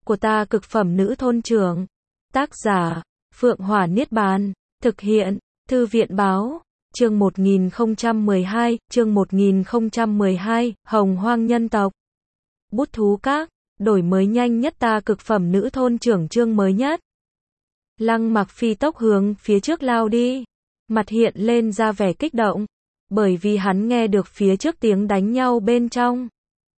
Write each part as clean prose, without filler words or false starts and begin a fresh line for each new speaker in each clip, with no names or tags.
của ta cực phẩm nữ thôn trưởng. Tác giả, Phượng Hỏa Niết Bàn. Thực hiện, Thư viện báo. Chương 1012, Hồng Hoang nhân tộc. Bút thú các, đổi mới nhanh nhất ta cực phẩm nữ thôn trưởng chương mới nhất. Lăng Mặc phi tốc hướng phía trước lao đi, mặt hiện lên ra vẻ kích động, bởi vì hắn nghe được phía trước tiếng đánh nhau bên trong.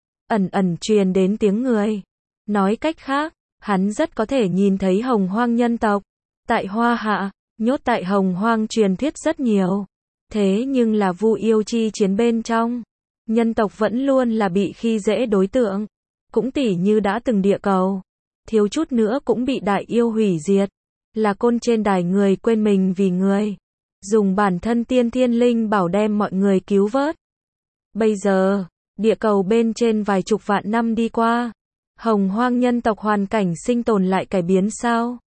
Ẩn ẩn truyền đến tiếng người. Nói cách khác, hắn rất có thể nhìn thấy Hồng Hoang nhân tộc. Tại Hoa Hạ, nhốt tại Hồng Hoang truyền thuyết rất nhiều. Thế nhưng là Vu yêu chi chiến bên trong, nhân tộc vẫn luôn là bị khi dễ đối tượng. Cũng tỉ như đã từng địa cầu, thiếu chút nữa cũng bị đại yêu hủy diệt. Là côn trên đài người quên mình vì người, dùng bản thân tiên thiên linh bảo đem mọi người cứu vớt. Bây giờ, địa cầu bên trên vài chục vạn năm đi qua, Hồng Hoang nhân tộc hoàn cảnh sinh tồn lại cải biến sao?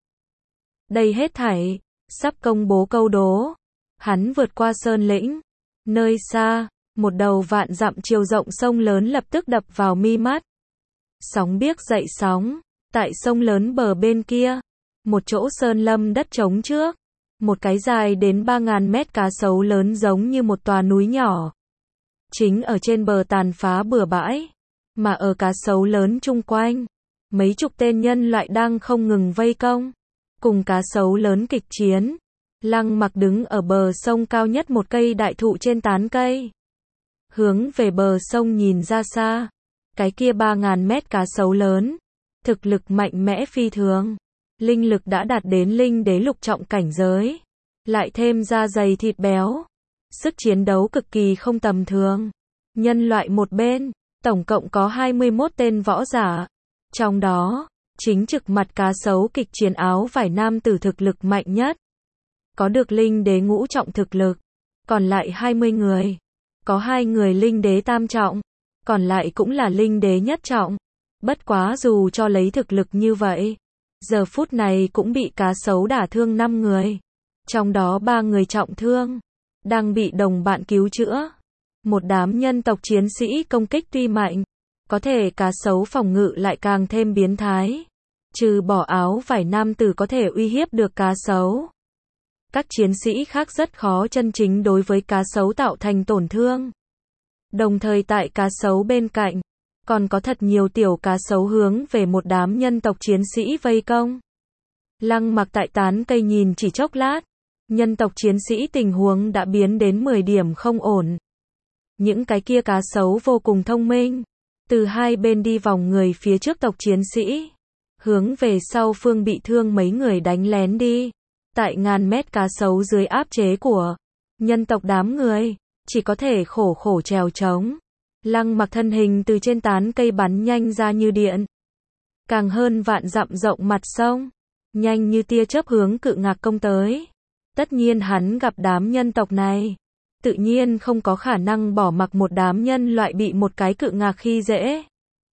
Đây hết thảy sắp công bố câu đố. Hắn vượt qua sơn lĩnh, nơi xa, một đầu vạn dặm chiều rộng sông lớn lập tức đập vào mi mắt. Sóng biếc dậy sóng, tại sông lớn bờ bên kia, một chỗ sơn lâm đất trống trước, một cái dài đến 3.000 mét cá sấu lớn giống như một tòa núi nhỏ. Chính ở trên bờ tàn phá bừa bãi, mà ở cá sấu lớn chung quanh, mấy chục tên nhân loại đang không ngừng vây công, cùng cá sấu lớn kịch chiến. Lăng Mặc đứng ở bờ sông cao nhất một cây đại thụ trên tán cây, hướng về bờ sông nhìn ra xa. Cái kia 3.000 mét cá sấu lớn, thực lực mạnh mẽ phi thường, linh lực đã đạt đến linh đế lục trọng cảnh giới, lại thêm da dày thịt béo, sức chiến đấu cực kỳ không tầm thường. Nhân loại một bên, tổng cộng có 21 tên võ giả, trong đó, chính trực mặt cá sấu kịch chiến áo vải nam tử thực lực mạnh nhất, có được linh đế ngũ trọng thực lực, còn lại 20 người, có 2 người linh đế tam trọng, còn lại cũng là linh đế nhất trọng. Bất quá dù cho lấy thực lực như vậy, giờ phút này cũng bị cá sấu đả thương 5 người, trong đó 3 người trọng thương, đang bị đồng bạn cứu chữa. Một đám nhân tộc chiến sĩ công kích tuy mạnh, có thể cá sấu phòng ngự lại càng thêm biến thái. Trừ bỏ áo vải nam tử có thể uy hiếp được cá sấu, các chiến sĩ khác rất khó chân chính đối với cá sấu tạo thành tổn thương. Đồng thời tại cá sấu bên cạnh, còn có thật nhiều tiểu cá sấu hướng về một đám nhân tộc chiến sĩ vây công. Lăng Mặc tại tán cây nhìn chỉ chốc lát, nhân tộc chiến sĩ tình huống đã biến đến 10 điểm không ổn. Những cái kia cá sấu vô cùng thông minh, từ hai bên đi vòng người phía trước tộc chiến sĩ, hướng về sau phương bị thương mấy người đánh lén đi. Tại ngàn mét cá sấu dưới áp chế của nhân tộc đám người, chỉ có thể khổ khổ trèo trống. Lăng Mặc thân hình từ trên tán cây bắn nhanh ra như điện, càng hơn vạn dặm rộng mặt sông, nhanh như tia chớp hướng Cự Ngạc công tới. Tất nhiên hắn gặp đám nhân tộc này, tự nhiên không có khả năng bỏ mặc một đám nhân loại bị một cái Cự Ngạc khi dễ.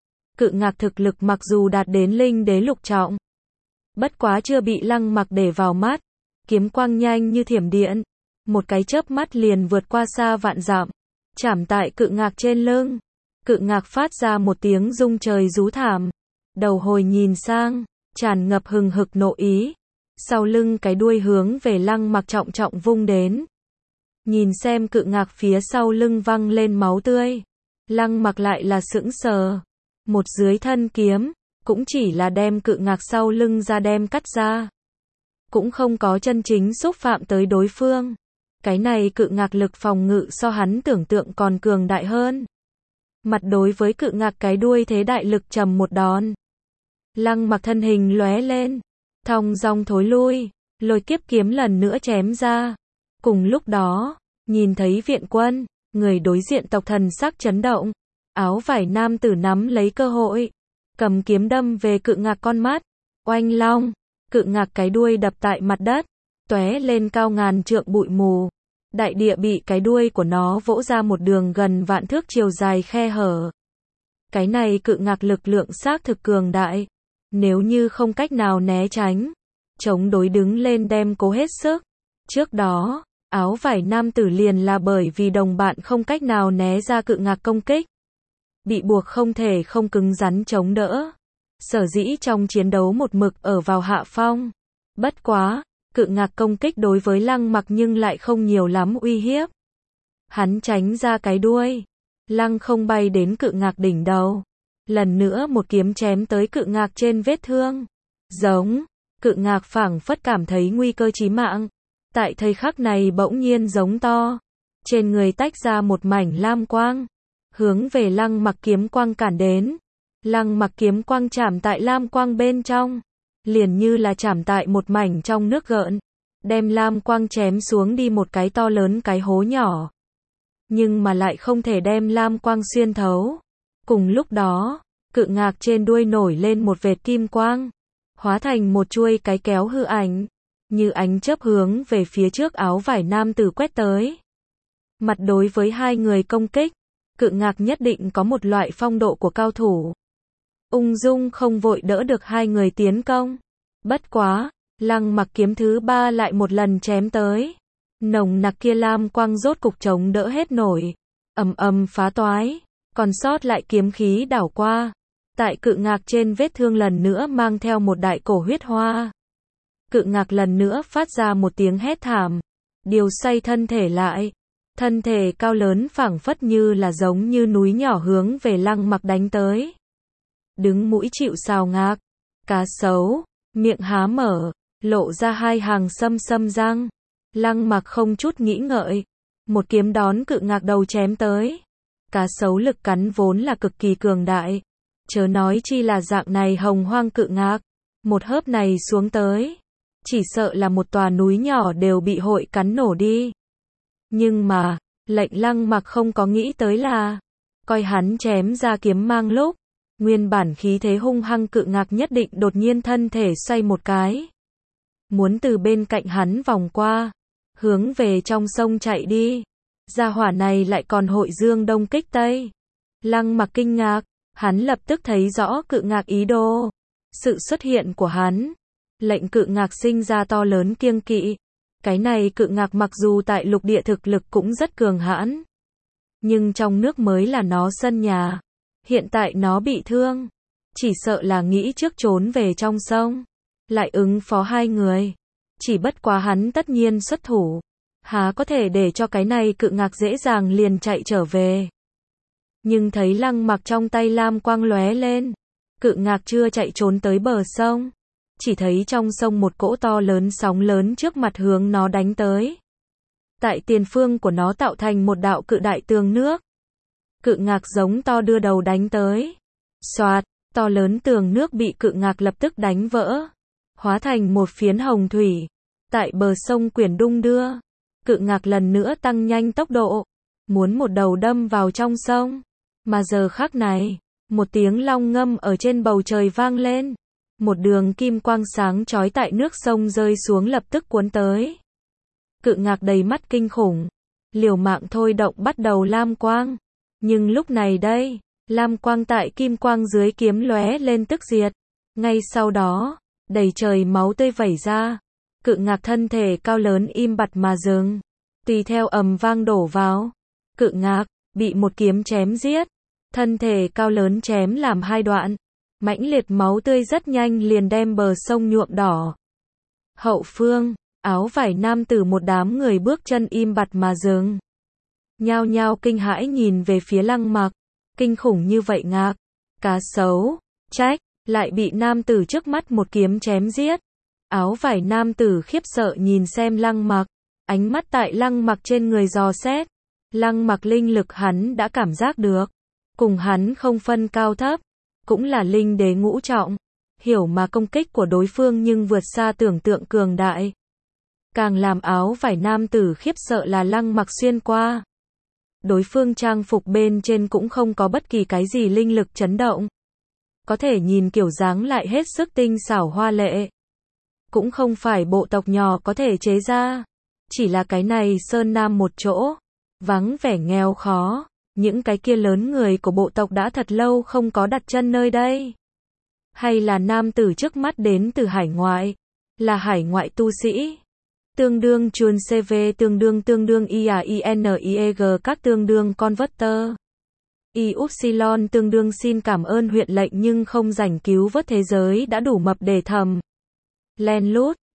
Cự Ngạc thực lực mặc dù đạt đến linh đế lục trọng, bất quá chưa bị Lăng Mặc để vào mắt, kiếm quang nhanh như thiểm điện, một cái chớp mắt liền vượt qua xa vạn dặm, chạm tại Cự Ngạc trên lưng. Cự Ngạc phát ra một tiếng rung trời rú thảm, đầu hồi nhìn sang, tràn ngập hừng hực nộ ý, sau lưng cái đuôi hướng về Lăng Mặc trọng trọng vung đến. Nhìn xem Cự Ngạc phía sau lưng văng lên máu tươi, Lăng Mặc lại là sững sờ, một dưới thân kiếm, cũng chỉ là đem Cự Ngạc sau lưng ra đem cắt ra, cũng không có chân chính xúc phạm tới đối phương. Cái này Cự Ngạc lực phòng ngự so hắn tưởng tượng còn cường đại hơn. Mặt đối với Cự Ngạc cái đuôi thế đại lực trầm một đòn, Lăng Mặc thân hình lóe lên, thong dong thối lui, lôi kiếp kiếm lần nữa chém ra. Cùng lúc đó, nhìn thấy viện quân, người đối diện tộc thần sắc chấn động, áo vải nam tử nắm lấy cơ hội, cầm kiếm đâm về Cự Ngạc con mắt. Oanh long, Cự Ngạc cái đuôi đập tại mặt đất, tóe lên cao ngàn trượng bụi mù. Đại địa bị cái đuôi của nó vỗ ra một đường gần vạn thước chiều dài khe hở. Cái này Cự Ngạc lực lượng xác thực cường đại, nếu như không cách nào né tránh, chống đối đứng lên đem cố hết sức. Trước đó, áo vải nam tử liền là bởi vì đồng bạn không cách nào né ra Cự Ngạc công kích, bị buộc không thể không cứng rắn chống đỡ. sở dĩ trong chiến đấu một mực ở vào hạ phong. Bất quá, Cự Ngạc công kích đối với Lăng Mặc nhưng lại không nhiều lắm uy hiếp. Hắn tránh ra cái đuôi, lăng không bay đến Cự Ngạc đỉnh đầu. Lần nữa một kiếm chém tới Cự Ngạc trên vết thương. Giống, Cự Ngạc phảng phất cảm thấy nguy cơ chí mạng. Tại thời khắc này bỗng nhiên giống to. Trên người tách ra một mảnh lam quang. Hướng về Lăng Mặc kiếm quang cản đến. Lăng Mặc kiếm quang chạm tại lam quang bên trong. Liền như là chạm tại một mảnh trong nước gợn. Đem lam quang chém xuống đi một cái to lớn cái hố nhỏ. Nhưng mà lại không thể đem lam quang xuyên thấu. Cùng lúc đó, Cự Ngạc trên đuôi nổi lên một vệt kim quang. Hóa thành một chuôi cái kéo hư ảnh. Như ánh chớp hướng về phía trước áo vải nam tử quét tới. Mặt đối với hai người công kích, Cự Ngạc nhất định có một loại phong độ của cao thủ. Ung dung không vội đỡ được hai người tiến công. Bất quá, Lăng Mặc kiếm thứ ba lại một lần chém tới. Nồng nặc kia lam quang rốt cục chống đỡ hết nổi. Ầm ầm phá toái, còn sót lại kiếm khí đảo qua. Tại Cự Ngạc trên vết thương lần nữa mang theo một đại cổ huyết hoa. Cự Ngạc lần nữa phát ra một tiếng hét thảm. Điều xoay thân thể lại. Thân thể cao lớn phảng phất như là giống như núi nhỏ hướng về Lăng Mặc đánh tới. Đứng mũi chịu sào ngạc. Cá sấu, miệng há mở, lộ ra hai hàng sâm sâm răng. Lăng Mặc không chút nghĩ ngợi. Một kiếm đón Cự Ngạc đầu chém tới. Cá sấu lực cắn vốn là cực kỳ cường đại. Chớ nói chi là dạng này hồng hoang Cự Ngạc. Một hớp này xuống tới. Chỉ sợ là một tòa núi nhỏ đều bị hội cắn nổ đi. Nhưng mà, lệnh Lăng Mặc không có nghĩ tới là, coi hắn chém ra kiếm mang lúc, nguyên bản khí thế hung hăng Cự Ngạc nhất định đột nhiên thân thể xoay một cái. Muốn từ bên cạnh hắn vòng qua, hướng về trong sông chạy đi. Gia hỏa này lại còn hội dương đông kích tây. Lăng Mặc kinh ngạc, hắn lập tức thấy rõ Cự Ngạc ý đồ. Sự xuất hiện của hắn, lệnh Cự Ngạc sinh ra to lớn kiêng kỵ. Cái này Cự Ngạc mặc dù tại lục địa thực lực cũng rất cường hãn. Nhưng trong nước mới là nó sân nhà. Hiện tại nó bị thương. Chỉ sợ là nghĩ trước trốn về trong sông. Lại ứng phó hai người. Chỉ bất quá hắn tất nhiên xuất thủ. Há có thể để cho cái này Cự Ngạc dễ dàng liền chạy trở về. Nhưng thấy Lăng Mặc trong tay lam quang lóe lên. Cự Ngạc chưa chạy trốn tới bờ sông. Chỉ thấy trong sông một cỗ to lớn sóng lớn trước mặt hướng nó đánh tới. Tại tiền phương của nó tạo thành một đạo cự đại tường nước. Cự Ngạc giống to đưa đầu đánh tới. Xoạt, to lớn tường nước bị Cự Ngạc lập tức đánh vỡ. Hóa thành một phiến hồng thủy. Tại bờ sông quyển đung đưa. Cự Ngạc lần nữa tăng nhanh tốc độ. Muốn một đầu đâm vào trong sông. Mà giờ khắc này, một tiếng long ngâm ở trên bầu trời vang lên. Một đường kim quang sáng chói tại nước sông rơi xuống lập tức cuốn tới. Cự Ngạc đầy mắt kinh khủng. Liều mạng thôi động bắt đầu lam quang. Nhưng lúc này đây, lam quang tại kim quang dưới kiếm lóe lên tức diệt. Ngay sau đó, đầy trời máu tươi vẩy ra. Cự Ngạc thân thể cao lớn im bặt mà dừng. Tùy theo ầm vang đổ vào. Cự Ngạc, bị một kiếm chém giết. Thân thể cao lớn chém làm hai đoạn. Mãnh liệt máu tươi rất nhanh liền đem bờ sông nhuộm đỏ. Hậu phương, áo vải nam tử một đám người bước chân im bặt mà dừng. Nhao nhao kinh hãi nhìn về phía Lăng Mặc. Kinh khủng như vậy Ngạc. Cá sấu, trách, lại bị nam tử trước mắt một kiếm chém giết. Áo vải nam tử khiếp sợ nhìn xem Lăng Mặc. Ánh mắt tại Lăng Mặc trên người dò xét. Lăng Mặc linh lực hắn đã cảm giác được. Cùng hắn không phân cao thấp. Cũng là linh đế ngũ trọng. Hiểu mà công kích của đối phương nhưng vượt xa tưởng tượng cường đại. Càng làm áo vải nam tử khiếp sợ là Lăng Mặc xuyên qua. Đối phương trang phục bên trên cũng không có bất kỳ cái gì linh lực chấn động. Có thể nhìn kiểu dáng lại hết sức tinh xảo hoa lệ. Cũng không phải bộ tộc nhỏ có thể chế ra. Chỉ là cái này sơn nam một chỗ. Vắng vẻ nghèo khó. Những cái kia lớn người của bộ tộc đã thật lâu không có đặt chân nơi đây. Hay là nam tử trước mắt đến từ hải ngoại. Là hải ngoại tu sĩ. Tương đương chuồn CV tương đương IAINEG các tương đương converter. Y Upsilon tương đương xin cảm ơn huyện lệnh nhưng không rảnh cứu vớt thế giới đã đủ mập để thầm. Len lút.